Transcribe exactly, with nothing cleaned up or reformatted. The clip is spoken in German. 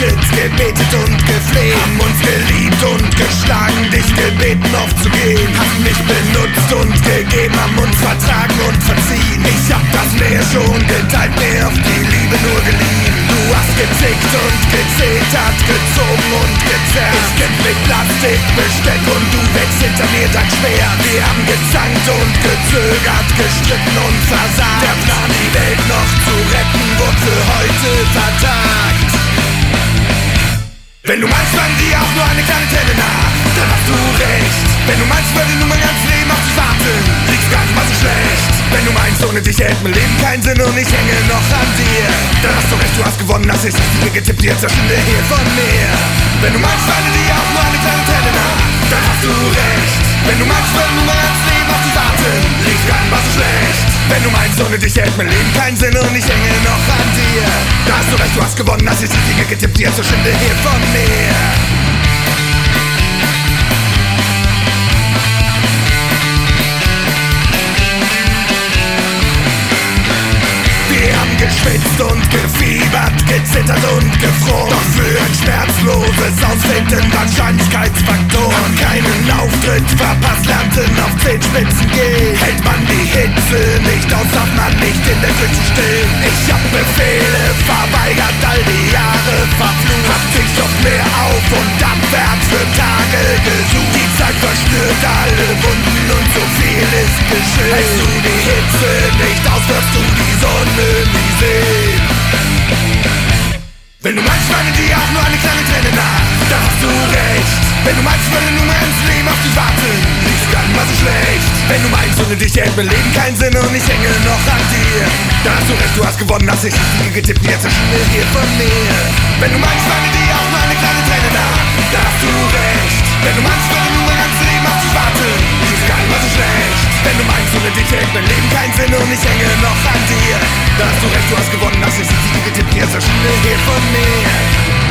gebetet, gebetet und gefleht. Haben uns geliebt und geschlagen, dich gebeten aufzugehen. Haben mich benutzt und gegeben, haben uns vertragen und verziehen. Ich hab das Meer schon geteilt, mir auf die Liebe nur geliehen. Du hast gezickt und gezetert, gezogen und gezerrt. Ich kämpf mit Plastik, Besteck und du wächst hinter mir dein Schwert. Wir haben gezankt und gezögert, gestritten und versagt. Der Plan, die Welt noch zu retten, wurde für heute vertagt. Wenn du meinst, fangen die auch nur eine kleine Träne nach, dann hast du recht. Wenn du meinst, würde nur mein ganzes Leben auf dich warten, liegt's gar nicht mal so schlecht. Wenn du meinst, ohne dich hält mein Leben keinen Sinn und ich hänge noch an dir, dann hast du recht, du hast gewonnen, hast ich richtige getippt, jetzt verschwinde hier von mir. Wenn du meinst, fangen die auch nur eine kleine Träne nach, dann hast du recht. Wenn du meinst, würde nur mein ganzes Leben auf dich warten, liegt's gar nicht mal so schlecht. Wenn du meinst, ohne dich hält mein Leben keinen Sinn und ich hänge noch an dir, da hast du recht, du hast gewonnen, hast ich richtige getippt, jetzt verschwinde hier von mir. Geschwitzt und gefiebert, gezittert und gefroren. Doch für ein schmerzloses Ausfinden Wahrscheinlichkeitsfaktoren. Haben keinen Auftritt verpasst, lernten auf Zehenspitzen gehen. Hält man die Hitze nicht aus, darf man nicht in der Küche stehen. Ich hab Befehle verweigert, all die Jahre verflucht. Hab sich auf mehr auf und abwärts für Tage gesucht. Die Zeit verstört alle Wunden und so viel ist geschehen. Hältst du die Hitze nicht aus, wirst du die Sonne nie sehen. Wenn du meinst, meine dir auch nur eine kleine Träne nach, dann hast du recht. Wenn du meinst, würde nur mein ganzes Leben auf dich warten, liegt's gar nicht mal so schlecht. Wenn du meinst, ohne dich hält mein Leben keinen Sinn und ich hänge noch an dir, dann hast du recht, du hast gewonnen, hast ich richtige getippt, jetzt verschwinde hier von mir. Wenn du meinst, meine dir auch nur eine kleine Träne nach, dann hast du recht. Wenn du meinst, würde nur mein ganzes Leben auf dich warten, liegt's gar nicht mal so schlecht. Wenn du meinst, ohne dich hält mein Leben keinen Sinn und ich hänge noch an dir, dann hast du recht, du hast gewonnen, hast ich richtige getippt, jetzt verschwinde hier von mir.